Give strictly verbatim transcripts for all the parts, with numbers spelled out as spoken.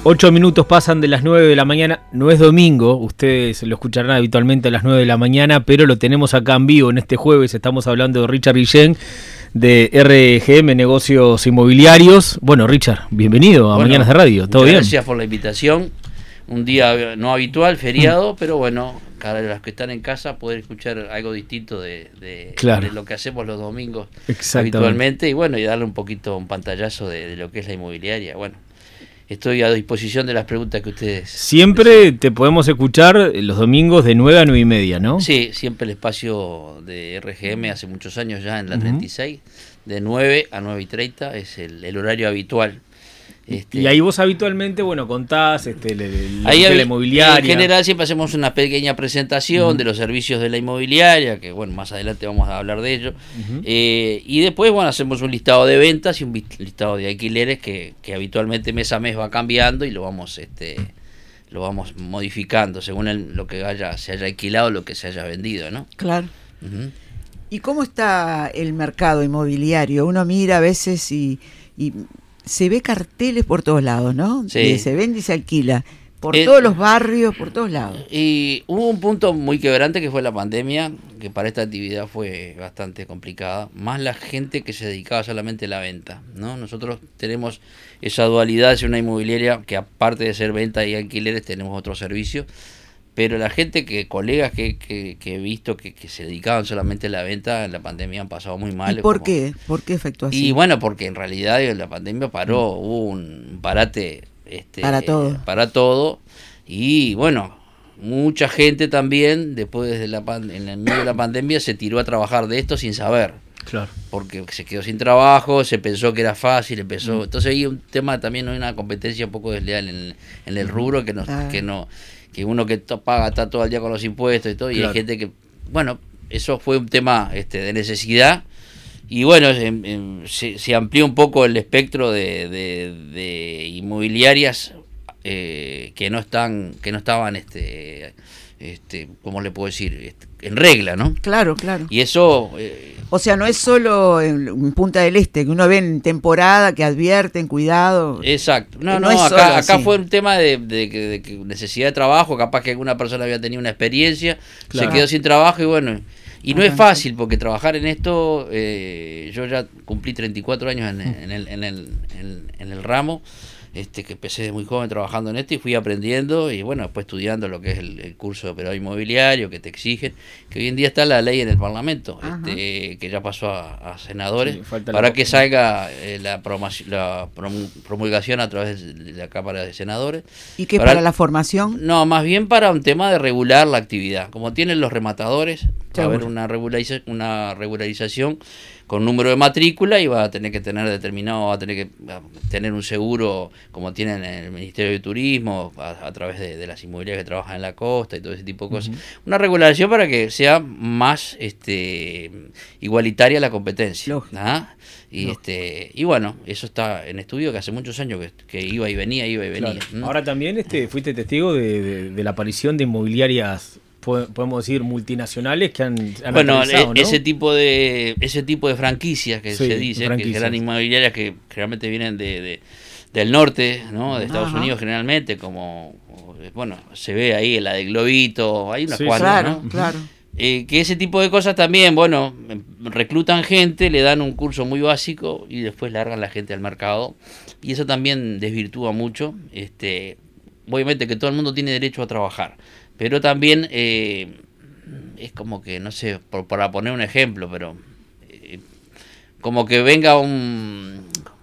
Ocho minutos pasan de las nueve de la mañana, no es domingo, ustedes lo escucharán habitualmente a las nueve de la mañana, pero lo tenemos acá en vivo en este jueves. Estamos hablando de Richard Guillén de R G M Negocios Inmobiliarios. Bueno, Richard, bienvenido a bueno, Mañanas de Radio, ¿todo bien? Gracias por la invitación, un día no habitual, feriado, mm. pero bueno, para los que están en casa poder escuchar algo distinto de, de, claro. de lo que hacemos los domingos habitualmente y bueno, y darle un poquito un pantallazo de, de lo que es la inmobiliaria, bueno. Estoy a disposición de las preguntas que ustedes... Siempre deciden. Te podemos escuchar los domingos de nueve a nueve y media, ¿no? Sí, siempre el espacio de R G M, hace muchos años ya, en la uh-huh. treinta y seis, de nueve a nueve y treinta, es el, el horario habitual. Este, y ahí vos habitualmente, bueno, contás este, el, el, ahí de la inmobiliaria. En general siempre hacemos una pequeña presentación uh-huh. de los servicios de la inmobiliaria, que bueno, más adelante vamos a hablar de ello. Uh-huh. Eh, y después, bueno, hacemos un listado de ventas y un listado de alquileres que, que habitualmente mes a mes va cambiando y lo vamos este lo vamos modificando según el, lo que haya, se haya alquilado, lo que se haya vendido, ¿no? Claro. Uh-huh. ¿Y cómo está el mercado inmobiliario? Uno mira a veces y... y se ve carteles por todos lados, ¿no? Sí. Y se vende y se alquila. Por eh, todos los barrios, por todos lados. Y hubo un punto muy quebrante que fue la pandemia, que para esta actividad fue bastante complicada. Más la gente que se dedicaba solamente a la venta, ¿no? Nosotros tenemos esa dualidad, es una inmobiliaria que aparte de ser venta y alquileres tenemos otros servicios. Pero la gente que, colegas que, que, que he visto que, que se dedicaban solamente a la venta, en la pandemia han pasado muy mal. ¿Y por como... qué? ¿Por qué efectuó así? Y bueno, porque en realidad la pandemia paró, mm. hubo un parate este, para todo. Para todo. Y bueno, mucha gente también, después de la en el medio de la pandemia, se tiró a trabajar de esto sin saber. Claro. Porque se quedó sin trabajo, se pensó que era fácil, empezó. Mm. Entonces hay un tema también, hay una competencia un poco desleal en, en el rubro que no, ah. que no. que uno que to- paga está todo el día con los impuestos y todo, y claro. hay gente que, bueno, eso fue un tema este, de necesidad, y bueno, en, en, se, se amplió un poco el espectro de, de, de inmobiliarias eh, que no están, que no estaban, este, este, ¿cómo le puedo decir? Este, en regla, ¿no? Claro, claro. Y eso... Eh, o sea, no es solo en, en Punta del Este, que uno ve en temporada, que advierten, cuidado. Exacto. No, no, no es acá, acá fue un tema de, de, de, de necesidad de trabajo, capaz que alguna persona había tenido una experiencia, claro. se quedó sin trabajo y bueno... Y no Ajá, es fácil, sí. porque trabajar en esto, eh, yo ya cumplí treinta y cuatro años en, en, el, en, el, en, en el ramo, este que empecé de muy joven trabajando en esto y fui aprendiendo y bueno, después estudiando lo que es el, el curso de operador inmobiliario que te exigen, que hoy en día está la ley en el Parlamento, este, que ya pasó a, a senadores, sí, para que salga eh, la, promoci- la promulgación a través de la Cámara de Senadores. ¿Y qué para, para la formación? No, más bien para un tema de regular la actividad, como tienen los rematadores, va a haber una, regulariza- una regularización con número de matrícula y va a tener que tener determinado, va a tener que tener un seguro como tienen en el Ministerio de Turismo, a, a través de, de las inmobiliarias que trabajan en la costa y todo ese tipo de cosas. Uh-huh. Una regulación para que sea más este igualitaria la competencia. ¿Ah? Y este y bueno, eso está en estudio que hace muchos años que, que iba y venía, iba y venía. Claro. ¿Mm? Ahora también este fuiste testigo de, de, de la aparición de inmobiliarias, podemos decir, multinacionales que han, han bueno ¿no? ese tipo de ese tipo de franquicias que sí, se dice franquicias. Que serán inmobiliarias que generalmente vienen de, de del norte, ¿no? De Estados Ajá. Unidos generalmente, como bueno, se ve ahí la de Globito, hay unas sí, cuantas, claro, ¿no? Claro. Eh, que ese tipo de cosas también, bueno, reclutan gente, le dan un curso muy básico y después largan la gente al mercado y eso también desvirtúa mucho, este, obviamente que todo el mundo tiene derecho a trabajar. Pero también eh, es como que, no sé, por, para poner un ejemplo, pero eh, como que venga un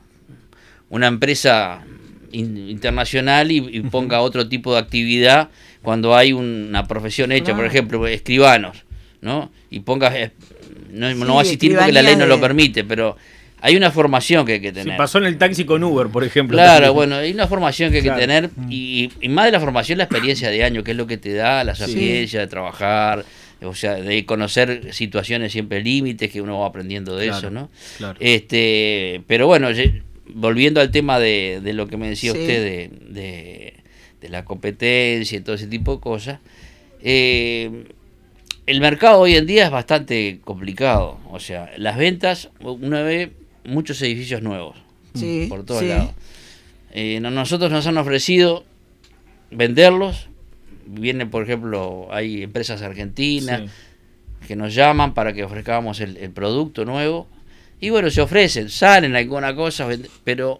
una empresa in, internacional y, y ponga otro tipo de actividad cuando hay una profesión hecha, claro. por ejemplo, escribanos, ¿no? Y ponga, eh, no, sí, no va a asistir porque la ley no de... lo permite, pero... Hay una formación que hay que tener. Sí, pasó en el taxi con Uber, por ejemplo. Claro, también. Bueno, hay una formación que hay claro. que tener y, y más de la formación, la experiencia de año, que es lo que te da la sapiencia sí. de trabajar, o sea, de conocer situaciones siempre límites que uno va aprendiendo de claro, eso, ¿no? Claro. Este, pero bueno, volviendo al tema de, de lo que me decía sí. usted de, de, de la competencia y todo ese tipo de cosas, eh, el mercado hoy en día es bastante complicado, o sea, las ventas, una vez muchos edificios nuevos, sí, por todos sí. lados. Eh, no, nosotros nos han ofrecido venderlos. Vienen, por ejemplo, hay empresas argentinas sí. que nos llaman para que ofrezcamos el, el producto nuevo. Y bueno, se ofrecen, salen alguna cosa, pero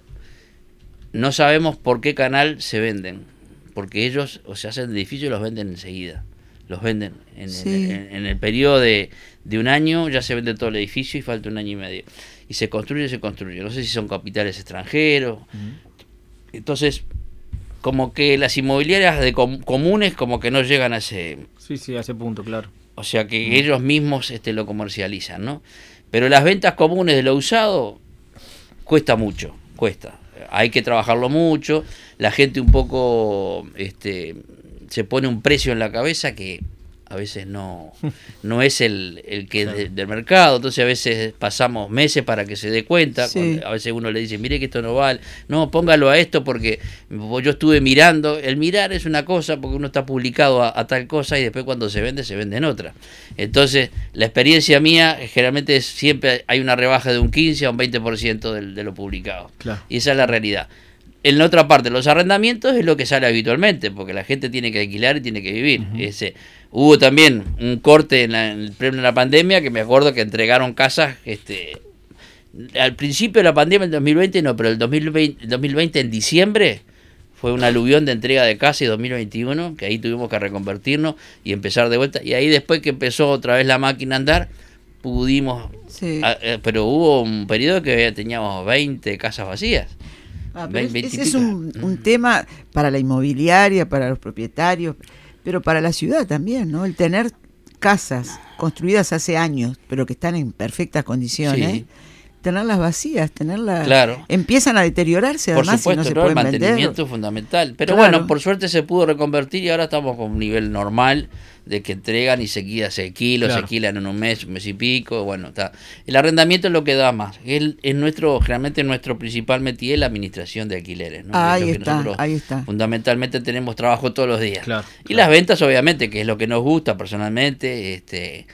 no sabemos por qué canal se venden. Porque ellos o se hacen edificios y los venden enseguida. Los venden en, sí. en, en, en el periodo de, de un año, ya se vende todo el edificio y falta un año y medio. Y se construye, se construye. No sé si son capitales extranjeros. Uh-huh. Entonces, como que las inmobiliarias de com- comunes como que no llegan a ese... Sí, sí, a ese punto, claro. O sea que uh-huh. ellos mismos este, lo comercializan, ¿no? Pero las ventas comunes de lo usado cuesta mucho, cuesta. Hay que trabajarlo mucho. La gente un poco este, se pone un precio en la cabeza que a veces no, no es el, el que de, del mercado. Entonces a veces pasamos meses para que se dé cuenta. Sí. A veces uno le dice, mire que esto no vale. No, póngalo a esto porque yo estuve mirando. El mirar es una cosa porque uno está publicado a, a tal cosa y después cuando se vende, se vende en otra. Entonces la experiencia mía generalmente es, siempre hay una rebaja de un quince a un veinte por ciento de, de lo publicado. Claro. Y esa es la realidad. En la otra parte, los arrendamientos es lo que sale habitualmente, porque la gente tiene que alquilar y tiene que vivir. Uh-huh. Ese, hubo también un corte en, la, en el pleno de la pandemia, que me acuerdo que entregaron casas, este, al principio de la pandemia, el dos mil veinte no, pero el dos mil veinte, el dos mil veinte en diciembre fue un aluvión de entrega de casa y dos mil veintiuno, que ahí tuvimos que reconvertirnos y empezar de vuelta. Y ahí después que empezó otra vez la máquina a andar, pudimos, sí. a, a, pero hubo un periodo que teníamos veinte casas vacías. Ah, pero veinte, ese es un, un tema para la inmobiliaria, para los propietarios, pero para la ciudad también, ¿no? El tener casas construidas hace años, pero que están en perfectas condiciones, sí. tenerlas vacías, tenerlas... Claro. Empiezan a deteriorarse, además, por supuesto, si no se ¿no? pueden El mantenimiento vender. es fundamental. Pero claro. bueno, por suerte se pudo reconvertir y ahora estamos con un nivel normal de que entregan y se, se alquilan, claro. se alquilan en un mes, un mes y pico, bueno, está. El arrendamiento es lo que da más. Es, es nuestro, generalmente nuestro principal métier es la administración de alquileres, ¿no? Ah, ahí es lo está, que nosotros ahí está. Fundamentalmente tenemos trabajo todos los días. Claro, y claro. las ventas, obviamente, que es lo que nos gusta personalmente, este...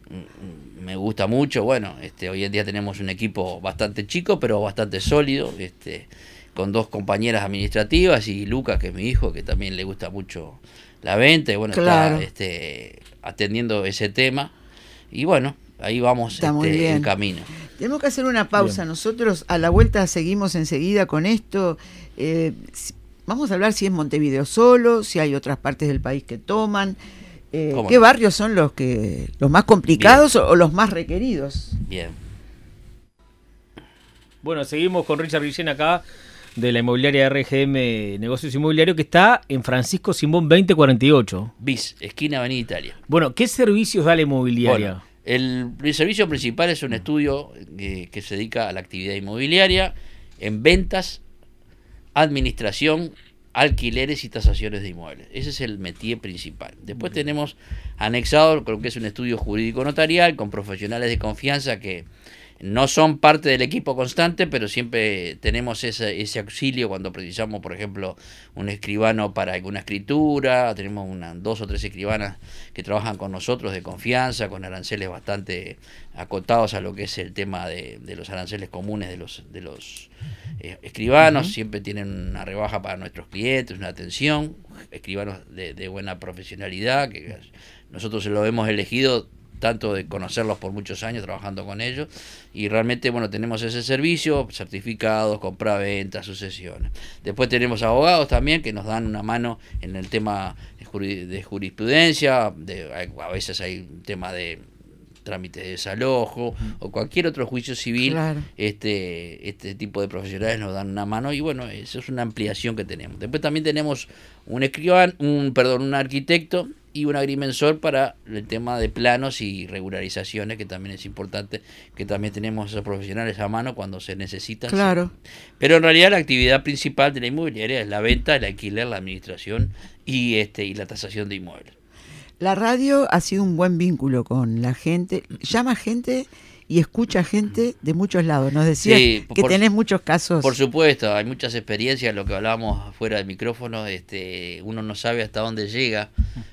me gusta mucho. Bueno, este, hoy en día tenemos un equipo bastante chico, pero bastante sólido, este, con dos compañeras administrativas y Lucas, que es mi hijo, que también le gusta mucho la venta y bueno, claro. está este, atendiendo ese tema. Y bueno, ahí vamos este, en camino. Tenemos que hacer una pausa. Bien. Nosotros a la vuelta seguimos enseguida con esto. Eh, vamos a hablar si es Montevideo solo, si hay otras partes del país que toman. Eh, ¿Qué no? barrios son los que los más complicados o, o los más requeridos? Bien. Bueno, seguimos con Richard Guillén acá de la inmobiliaria R G M Negocios Inmobiliarios, que está en Francisco Simón veinte cuarenta y ocho. Bis, esquina Avenida Italia. Bueno, ¿qué servicios da la inmobiliaria? Bueno, el, el servicio principal es un estudio eh, que se dedica a la actividad inmobiliaria en ventas, administración, alquileres y tasaciones de inmuebles. Ese es el métier principal. Después Bien. tenemos anexado lo que es un estudio jurídico notarial con profesionales de confianza que no son parte del equipo constante, pero siempre tenemos ese, ese auxilio cuando precisamos, por ejemplo, un escribano para alguna escritura. Tenemos una, dos o tres escribanas que trabajan con nosotros de confianza, con aranceles bastante acotados a lo que es el tema de, de los aranceles comunes de los, de los eh, escribanos. Uh-huh. Siempre tienen una rebaja para nuestros clientes, una atención. Escribanos de, de buena profesionalidad, que nosotros se lo hemos elegido tanto de conocerlos por muchos años trabajando con ellos, y realmente bueno, tenemos ese servicio, certificados, compraventa, sucesiones. Después tenemos abogados también que nos dan una mano en el tema de jurisprudencia, de, a veces hay un tema de trámites de desalojo o cualquier otro juicio civil. Claro. este este tipo de profesionales nos dan una mano y bueno, eso es una ampliación que tenemos. Después también tenemos un escribano, un perdón, un arquitecto y un agrimensor para el tema de planos y regularizaciones, que también es importante, que también tenemos esos profesionales a mano cuando se necesita. Claro. Pero en realidad la actividad principal de la inmobiliaria es la venta, el alquiler, la administración y este y la tasación de inmuebles. La radio ha sido un buen vínculo con la gente, llama gente y escucha gente de muchos lados. Nos decías sí, que por, tenés muchos casos. Por supuesto, hay muchas experiencias, lo que hablábamos fuera del micrófono, este, uno no sabe hasta dónde llega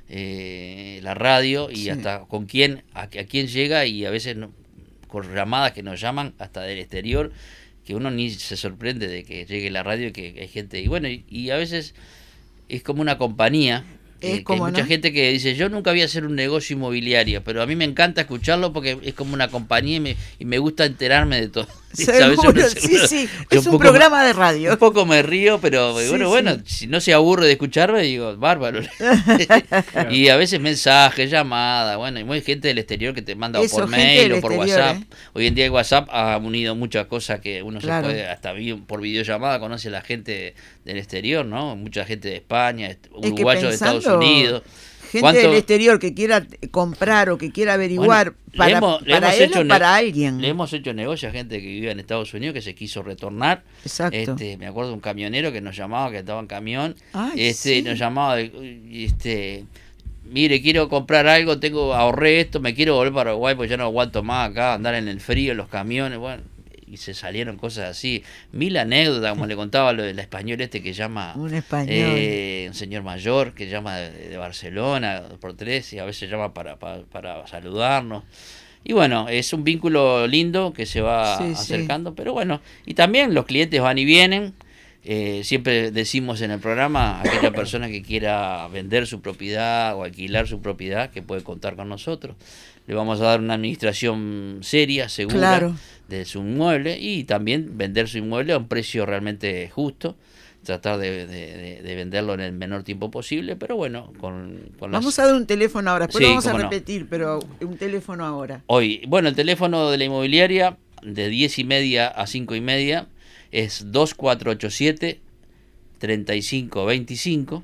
eh, la radio y sí. hasta con quién, a, a quién llega, y a veces no, con llamadas que nos llaman hasta del exterior, que uno ni se sorprende de que llegue la radio y que hay gente, y bueno, y, y a veces es como una compañía. Es Eh, como, hay mucha ¿no? gente que dice, yo nunca voy a hacer un negocio inmobiliario, pero a mí me encanta escucharlo porque es como una compañía y me, y me gusta enterarme de todo. Seguro, ¿Sabes? sí, sí, Yo es un poco programa me, de radio. Un poco me río, pero Sí, bueno, sí. bueno, si no se aburre de escucharme, digo, bárbaro. Y a veces mensajes, llamadas, bueno, y hay gente del exterior que te manda Eso, o por gente mail del o por exterior, WhatsApp. ¿eh? Hoy en día el WhatsApp ha unido muchas cosas que uno Claro. se puede, hasta vi- por videollamada conoce a la gente del exterior, ¿no? Mucha gente de España, est- que uruguayos de Estados pensando, Unidos. Gente ¿Cuánto- del exterior que quiera comprar o que quiera averiguar Bueno, le para, hemos- le para hemos él hecho o ne- para alguien. Le hemos hecho negocio a gente que vivía en Estados Unidos que se quiso retornar. Exacto. Este, me acuerdo de un camionero que nos llamaba, que estaba en camión. Ay, este, sí. nos llamaba, y, este, mire, quiero comprar algo, tengo ahorré esto, me quiero volver para Uruguay porque ya no aguanto más acá, andar en el frío, en los camiones, bueno. Y se salieron cosas así. Mil anécdotas, como le contaba lo del español este que llama... Un español. eh, un señor mayor que llama de, de Barcelona, dos por tres, y a veces llama para, para, para saludarnos. Y bueno, es un vínculo lindo que se va Sí, sí. acercando, pero bueno, y también los clientes van y vienen. Eh, siempre decimos en el programa, aquella persona que quiera vender su propiedad o alquilar su propiedad, que puede contar con nosotros. Le vamos a dar una administración seria, segura, Claro. de su inmueble, y también vender su inmueble a un precio realmente justo. Tratar de, de, de- de venderlo en el menor tiempo posible, pero bueno, con, con las... Vamos a dar un teléfono ahora, después Sí, lo vamos a cómo no. repetir, pero un teléfono ahora. Hoy, bueno, el teléfono de la inmobiliaria de diez y media a cinco y media es dos cuatro ocho siete, tres cinco dos cinco.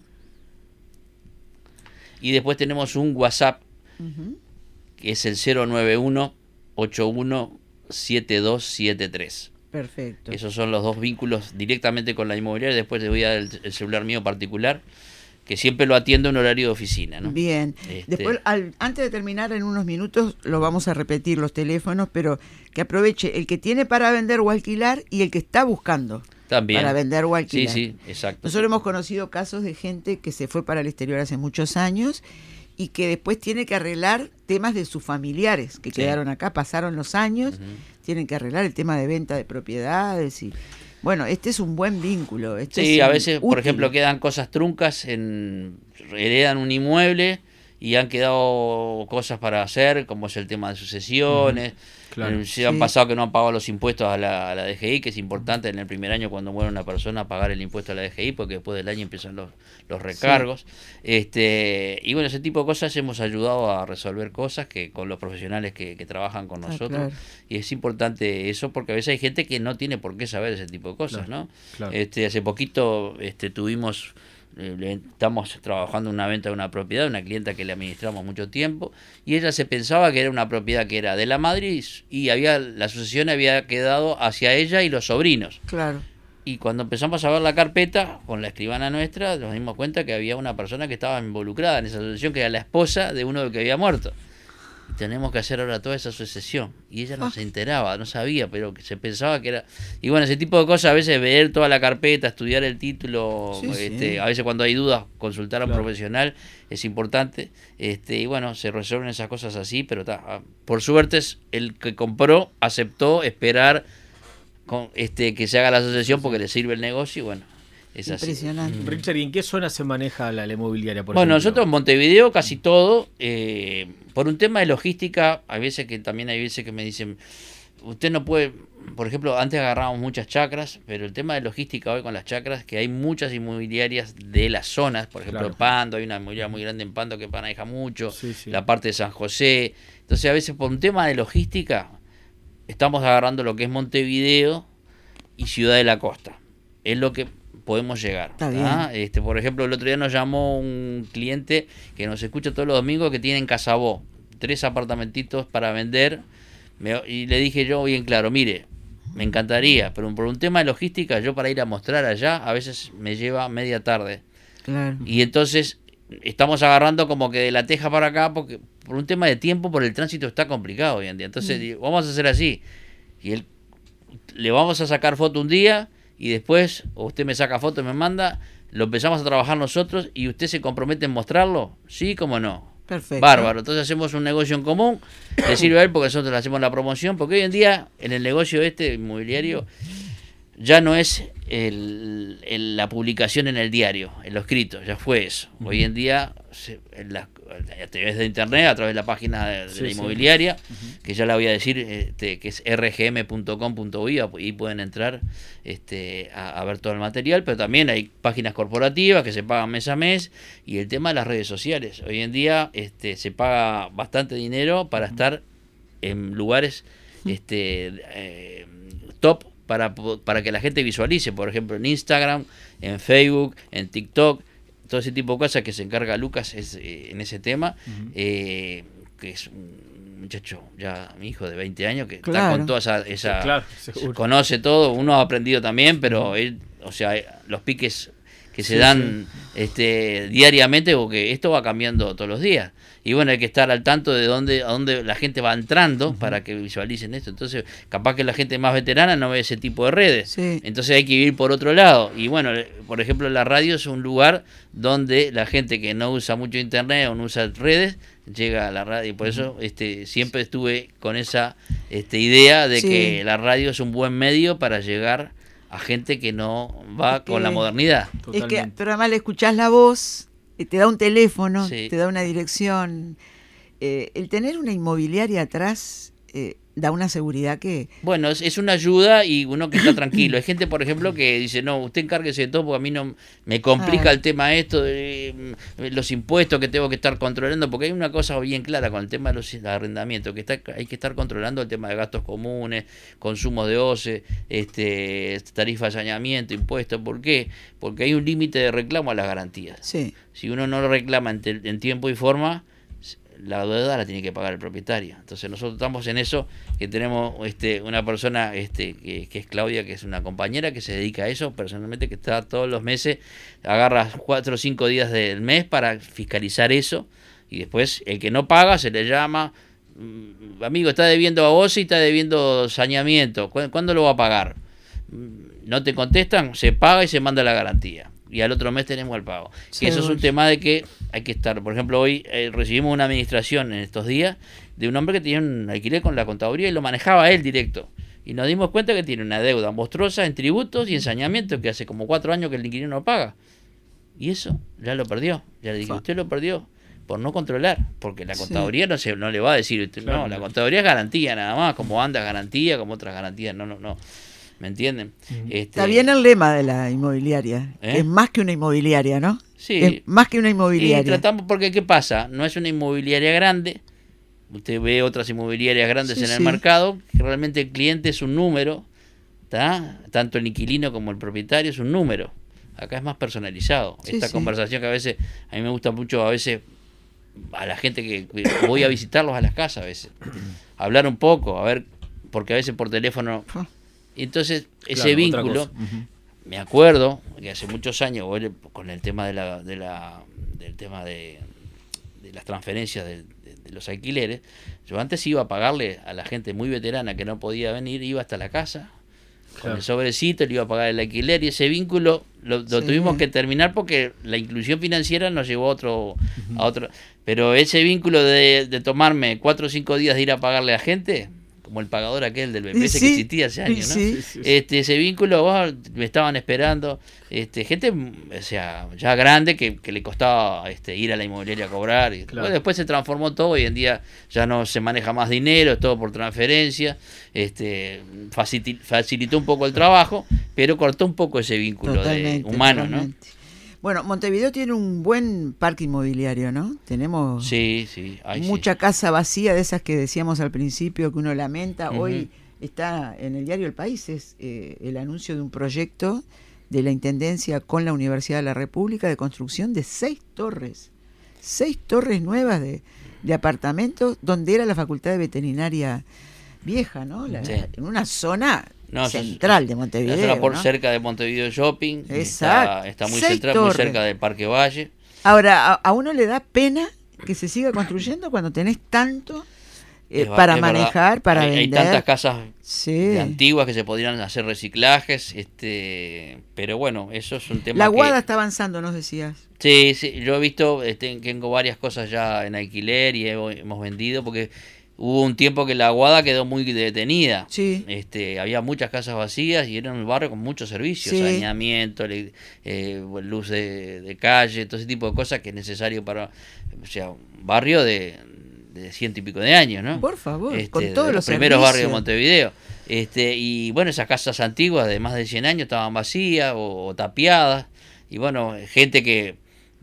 Y después tenemos un WhatsApp Ujú. que es el cero nueve uno ocho uno siete dos siete tres. Perfecto. Esos son los dos vínculos directamente con la inmobiliaria. Después te voy a dar el, el celular mío particular, que siempre lo atiendo en horario de oficina, ¿no? Bien. Este- Después, al- antes de terminar, en unos minutos, lo vamos a repetir los teléfonos, pero que aproveche el que tiene para vender o alquilar y el que está buscando También. para vender o Sí, alquilar. sí, exacto. Nosotros hemos conocido casos de gente que se fue para el exterior hace muchos años y que después tiene que arreglar temas de sus familiares que Sí. quedaron acá, pasaron los años, Ujú. tienen que arreglar el tema de venta de propiedades y bueno, este es un buen vínculo. Este Sí, es a un veces, por útil. ejemplo, quedan cosas truncas, en heredan un inmueble y han quedado cosas para hacer, como es el tema de sucesiones. Claro. Eh, Se han Sí. pasado que no han pagado los impuestos a la, a la D G I, que es importante en el primer año cuando muere una persona pagar el impuesto a la D G I, porque después del año empiezan los, los recargos. este Y bueno, ese tipo de cosas hemos ayudado a resolver cosas que con los profesionales que, que trabajan con Ah, nosotros. claro. Y es importante eso porque a veces hay gente que no tiene por qué saber ese tipo de cosas, Claro, ¿no? claro. Este, hace poquito este, tuvimos, eh, le- estamos trabajando en una venta de una propiedad, una clienta que le administramos mucho tiempo, y ella se pensaba que era una propiedad que era de la madre y, y había la sucesión había quedado hacia ella y los sobrinos. Claro. Y cuando empezamos a ver la carpeta con la escribana nuestra, nos dimos cuenta que había una persona que estaba involucrada en esa sucesión, que era la esposa de uno que había muerto. Y tenemos que hacer ahora toda esa sucesión. Y ella no Ah. se enteraba, no sabía, pero que se pensaba que era... Y bueno, ese tipo de cosas, a veces ver toda la carpeta, estudiar el título, Sí, este, sí. a veces cuando hay dudas, consultar a un Claro. profesional es importante. Este, y bueno, se resuelven esas cosas así, pero ta, ah, por suerte es el que compró aceptó esperar con, este, que se haga la asociación porque le sirve el negocio y bueno, es así. Impresionante. Richard, ¿y en qué zona se maneja la, la inmobiliaria? Por Bueno, ejemplo? nosotros en Montevideo casi todo, eh, por un tema de logística, hay veces que también hay veces que me dicen, usted no puede, por ejemplo, antes agarrábamos muchas chacras, pero el tema de logística hoy con las chacras, que hay muchas inmobiliarias de las zonas, por ejemplo, Claro. en Pando, hay una inmobiliaria muy grande en Pando que maneja mucho, Sí, sí. la parte de San José, entonces a veces por un tema de logística, estamos agarrando lo que es Montevideo y Ciudad de la Costa, es lo que podemos llegar. Está ¿ah? Este, por ejemplo, el otro día nos llamó un cliente que nos escucha todos los domingos que tiene en Casabó tres apartamentitos para vender. Me- y le dije yo bien claro, mire, me encantaría, pero por un tema de logística, yo para ir a mostrar allá a veces me lleva media tarde. Claro. Y entonces estamos agarrando como que de La Teja para acá, porque por un tema de tiempo, por el tránsito está complicado hoy en día. Entonces Mm. digo, vamos a hacer así. Y él, le vamos a sacar foto un día y después, o usted me saca foto y me manda, lo empezamos a trabajar nosotros y usted se compromete en mostrarlo. Sí, cómo no. Perfecto. Bárbaro, entonces hacemos un negocio en común, le sirve a él porque nosotros le hacemos la promoción, porque hoy en día en el negocio este inmobiliario ya no es el, el, la publicación en el diario, en lo escrito, ya fue eso. Uh-huh. Hoy en día, se, en la, a través de internet, a través de la página de, de sí, la inmobiliaria, sí. uh-huh. que ya la voy a decir, este, que es r g m punto com punto u i, y pueden entrar este, a, a ver todo el material, pero también hay páginas corporativas que se pagan mes a mes, y el tema de las redes sociales. Hoy en día este, se paga bastante dinero para uh-huh. estar en lugares este, eh, top, Para, para que la gente visualice, por ejemplo, en Instagram, en Facebook, en TikTok, todo ese tipo de cosas que se encarga Lucas es, eh, en ese tema, uh-huh. eh, que es un muchacho, ya mi hijo de veinte años, que claro. está con toda esa... esa sí, claro, conoce todo, uno ha aprendido también, pero uh-huh. él, o sea, los piques que se sí, dan sí. este diariamente, porque esto va cambiando todos los días. Y bueno, hay que estar al tanto de dónde, a dónde la gente va entrando uh-huh. para que visualicen esto. Entonces, capaz que la gente más veterana no ve ese tipo de redes. Sí. Entonces hay que ir por otro lado. Y bueno, por ejemplo, la radio es un lugar donde la gente que no usa mucho internet o no usa redes, llega a la radio. Y por eso este, siempre estuve con esa este, idea de sí. que la radio es un buen medio para llegar a gente que no va es que, con la modernidad. Es que, pero además le escuchás la voz, te da un teléfono, sí. te da una dirección. Eh, el tener una inmobiliaria atrás eh, da una seguridad que... Bueno, es, es una ayuda y uno que está tranquilo. Hay gente, por ejemplo, que dice, no, usted encárguese de todo porque a mí no me complica ah. el tema esto, de los impuestos que tengo que estar controlando, porque hay una cosa bien clara con el tema de los arrendamientos, que está, hay que estar controlando el tema de gastos comunes, consumos de O C E, este, tarifa de saneamiento, impuestos. ¿Por qué? Porque hay un límite de reclamo a las garantías. Sí. Si uno no lo reclama en, te, en tiempo y forma, la deuda la tiene que pagar el propietario. Entonces nosotros estamos en eso, que tenemos este una persona este que, que es Claudia, que es una compañera que se dedica a eso personalmente, que está todos los meses, agarra cuatro o cinco días del mes para fiscalizar eso, y después el que no paga se le llama, amigo, está debiendo a O C E y está debiendo saneamiento, ¿cuándo lo va a pagar? No te contestan, se paga y se manda la garantía. Y al otro mes tenemos el pago. Sí, y eso es un tema de que hay que estar. Por ejemplo, hoy eh, recibimos una administración en estos días de un hombre que tenía un alquiler con la contaduría y lo manejaba él directo. Y nos dimos cuenta que tiene una deuda monstruosa en tributos y en saneamiento, que hace como cuatro años que el inquilino no paga. Y eso ya lo perdió. Ya le dije, usted lo perdió por no controlar, porque la contaduría sí. no se no le va a decir, usted, claro, no, la contaduría es garantía nada más, como anda garantía, como otras garantías, no, no, no. ¿Me entienden? Este... Está bien el lema de la inmobiliaria. ¿Eh? Es más que una inmobiliaria, ¿no? Sí. Es más que una inmobiliaria. Y tratamos, porque ¿qué pasa? No es una inmobiliaria grande. Usted ve otras inmobiliarias grandes sí, en el sí. mercado, que realmente el cliente es un número, ¿tá? Tanto el inquilino como el propietario es un número. Acá es más personalizado. Sí, Esta sí. conversación que a veces, a mí me gusta mucho, a veces, a la gente que voy a visitarlos a las casas, a veces, hablar un poco, a ver, porque a veces por teléfono... Entonces, ese claro, vínculo, uh-huh. me acuerdo que hace muchos años, con el tema de la, de la del tema de, de las transferencias de, de, de los alquileres, yo antes iba a pagarle a la gente muy veterana que no podía venir, iba hasta la casa, claro. con el sobrecito, le iba a pagar el alquiler, y ese vínculo lo, lo sí. tuvimos que terminar porque la inclusión financiera nos llevó a otro, uh-huh. a otro, pero ese vínculo de, de tomarme cuatro o cinco días de ir a pagarle a gente, como el pagador aquel del B P S sí, que existía hace años, ¿no? Sí, sí, sí. Este, ese vínculo, oh, me estaban esperando, este, gente, o sea, ya grande que, que le costaba este, ir a la inmobiliaria a cobrar. Y, claro. bueno, después se transformó todo, hoy en día ya no se maneja más dinero, es todo por transferencia, este, facilitó, facilitó un poco el trabajo, pero cortó un poco ese vínculo de, humano, totalmente. ¿no? Bueno, Montevideo tiene un buen parque inmobiliario, ¿no? Tenemos sí, sí, ay, mucha sí. casa vacía, de esas que decíamos al principio que uno lamenta. Uh-huh. Hoy está en el diario El País, es eh, el anuncio de un proyecto de la Intendencia con la Universidad de la República de construcción de seis torres, seis torres nuevas de, de apartamentos, donde era la Facultad de Veterinaria vieja, ¿no? La, sí. En una zona... No, central de Montevideo, es una por ¿no? cerca de Montevideo Shopping. Exacto. Está, está muy Seis central, torres. muy cerca del Parque Valle. Ahora, a, a uno le da pena que se siga construyendo cuando tenés tanto eh, es, para es manejar, verdad. para hay, vender. Hay tantas casas sí. antiguas que se podrían hacer reciclajes, este, pero bueno, eso es un tema. La Guada que... está avanzando, nos decías. Sí, sí, yo he visto, este, tengo varias cosas ya en alquiler y he, hemos vendido porque hubo un tiempo que la Aguada quedó muy detenida. Sí. Este, había muchas casas vacías y era un barrio con muchos servicios, sí. saneamiento, le, eh, luz de, de calle, todo ese tipo de cosas que es necesario para, o sea, un barrio de, de ciento y pico de años, ¿no? Por favor, este, con todos los, los primeros servicios. barrios de Montevideo. Este, y bueno, esas casas antiguas de más de cien años estaban vacías o, o tapiadas. Y bueno, gente que,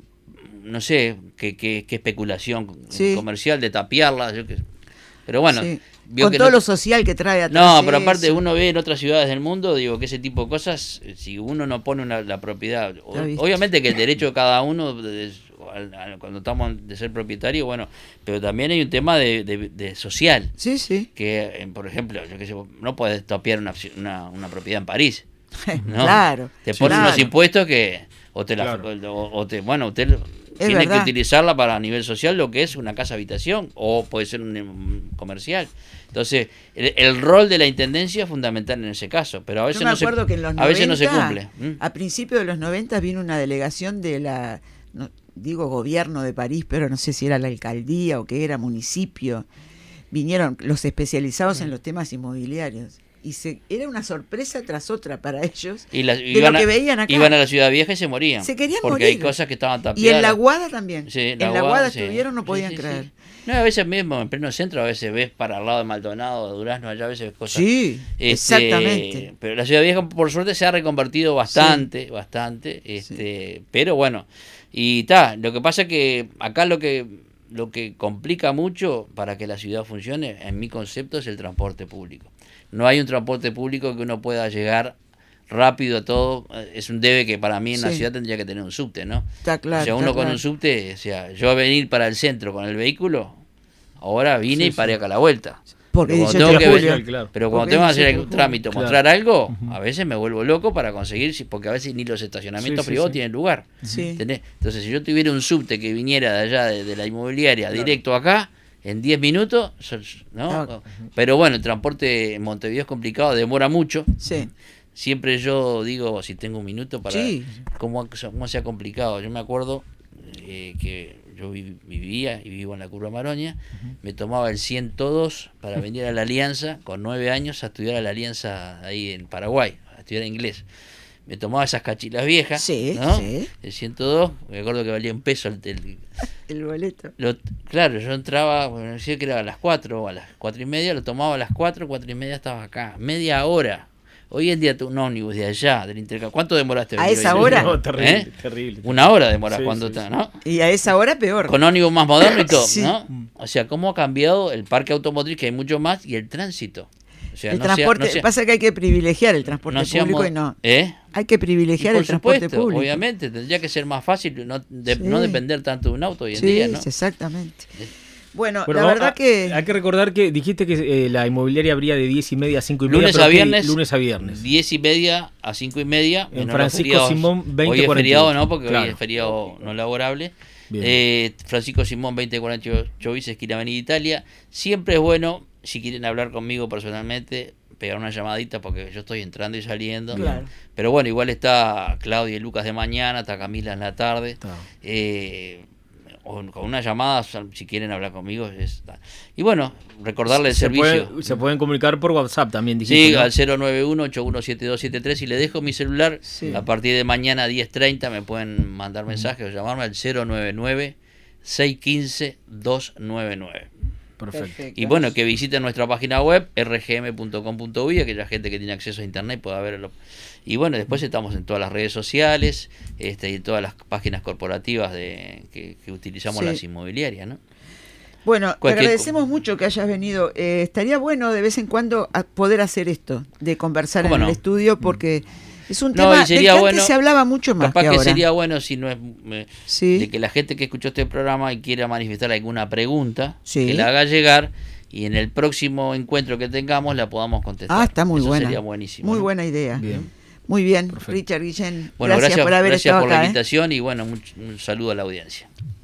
no sé, qué que, que especulación sí. comercial de tapiarlas. Yo que, pero bueno, sí. vio con que todo no, lo social que trae atrás. No, pero aparte eso. uno ve en otras ciudades del mundo, digo, que ese tipo de cosas, si uno no pone una, la propiedad, o, obviamente que el derecho de cada uno, de, cuando estamos de ser propietario, bueno, pero también hay un tema de, de, de social. Sí, sí. Que, por ejemplo, yo qué sé, no puedes tapiar una, una, una propiedad en París. ¿no? Claro. Te ponen claro. unos impuestos que, o te, la, claro. o, o te bueno, usted tiene verdad. que utilizarla para a nivel social, lo que es una casa habitación, o puede ser un, un comercial. Entonces, el, el rol de la intendencia es fundamental en ese caso, pero a veces, Yo me no, se, que en los a noventa, veces no se cumple. ¿Mm? A principios de los noventa vino una delegación de la, no, digo gobierno de París, pero no sé si era la alcaldía o qué era, municipio. Vinieron los especializados mm. en los temas inmobiliarios. Y se, era una sorpresa tras otra para ellos y la, de iban lo que a, veían acá. Iban a la Ciudad Vieja y se morían. Se querían porque morir. Hay cosas que estaban tapiadas. Y en la Aguada también. Sí, en la Aguada, Aguada sí. estuvieron, no sí, podían sí, creer. Sí. No, a veces mismo, en pleno centro, a veces ves para el lado de Maldonado, de Durazno, allá a veces ves cosas. Sí, este, exactamente. Pero la Ciudad Vieja, por suerte, se ha reconvertido bastante, sí. bastante. Este, sí. Pero bueno, y está, lo que pasa es que acá lo que... Lo que complica mucho para que la ciudad funcione, en mi concepto, es el transporte público. No hay un transporte público que uno pueda llegar rápido a todo. Es un debe que para mí en sí. la ciudad tendría que tener un subte, ¿no? Está claro. O sea, uno con claro. un subte, o sea, yo a venir para el centro con el vehículo, ahora vine sí, y paré sí. acá a la vuelta. Porque pero cuando tengo que Julio, venir, claro. pero cuando porque tengo que hacer un trámite o claro. mostrar algo, uh-huh. a veces me vuelvo loco para conseguir, porque a veces ni los estacionamientos sí, privados sí, sí. tienen lugar. Sí. Entonces, si yo tuviera un subte que viniera de allá de, de la inmobiliaria claro. directo acá, en diez minutos, ¿no? Ah. Pero bueno, el transporte en Montevideo es complicado, demora mucho. Sí. Siempre yo digo, si tengo un minuto, para sí. cómo, cómo sea complicado. Yo me acuerdo eh, que yo vivía y vivo en la Curva Maroña, uh-huh. me tomaba el ciento dos para venir a la Alianza, con nueve años, a estudiar a la Alianza ahí en Paraguay, a estudiar inglés. Me tomaba esas cachilas viejas, sí, ¿no? Sí. El ciento dos, me acuerdo que valía un peso el, el, el boleto. Lo, claro, yo entraba, bueno, decía que era a las cuatro o a las cuatro y media, lo tomaba a las cuatro, cuatro y media estaba acá, media hora. Hoy en día un ómnibus de allá, del intercambio. ¿Cuánto demoraste? ¿A esa hora? No, terrible, ¿Eh? terrible. Una hora demora sí, cuando sí, está, sí. ¿no? Y a esa hora peor. Con ómnibus más moderno y todo, sí. ¿no? O sea, cómo ha cambiado el parque automotriz, que hay mucho más, y el tránsito. O sea, el no transporte, sea, no sea, pasa que hay que privilegiar el transporte no público mo- y no. ¿Eh? Hay que privilegiar por el transporte supuesto, público. Obviamente, tendría que ser más fácil no, de, sí. no depender tanto de un auto hoy en sí, día, ¿no? Exactamente. Bueno, bueno, la verdad a, que... Hay que recordar que dijiste que eh, la inmobiliaria abría de diez y media a cinco y media. Lunes pero a viernes. Lunes a viernes. diez y media a cinco y media. En Francisco Simón veinte Hoy es cuarenta y feriado, ocho. ¿no? Porque claro. hoy es feriado no laborable. Eh, Francisco Simón veinte cuarenta y ocho bis, esquina Avenida Italia. Siempre es bueno, si quieren hablar conmigo personalmente, pegar una llamadita porque yo estoy entrando y saliendo. Claro. Pero bueno, igual está Claudia y Lucas de mañana, está Camila en la tarde. Claro. Eh, o con una llamada, si quieren hablar conmigo. Es, y bueno, recordarle el se servicio. Puede, se pueden comunicar por WhatsApp también, dijiste, sí, ¿no? al cero nueve uno, ocho uno siete dos siete tres, y le dejo mi celular. Sí. A partir de mañana a diez treinta me pueden mandar mensajes o llamarme al cero nueve nueve, seis uno cinco, dos nueve nueve. Perfecto. Perfecto. Y bueno, que visiten nuestra página web, r g m punto com punto u y, aquella gente que tiene acceso a internet pueda verlo. Y bueno, después estamos en todas las redes sociales, este, y en todas las páginas corporativas de que, que utilizamos sí. las inmobiliarias, ¿no? Bueno, te Cualquier... agradecemos mucho que hayas venido. Eh, estaría bueno de vez en cuando a poder hacer esto, de conversar en no? el estudio, porque es un no, tema sería del que antes bueno, se hablaba mucho más capaz que que, ahora. sería bueno si no es eh, sí. de que la gente que escuchó este programa y quiera manifestar alguna pregunta, sí. que la haga llegar y en el próximo encuentro que tengamos la podamos contestar. Ah, está muy Eso buena. Sería buenísimo. Muy ¿no? buena idea. Bien. Muy bien, Perfecto. Richard Guillén. Bueno, gracias, gracias por haber gracias estado por acá, la ¿eh? invitación y bueno, un, un saludo a la audiencia.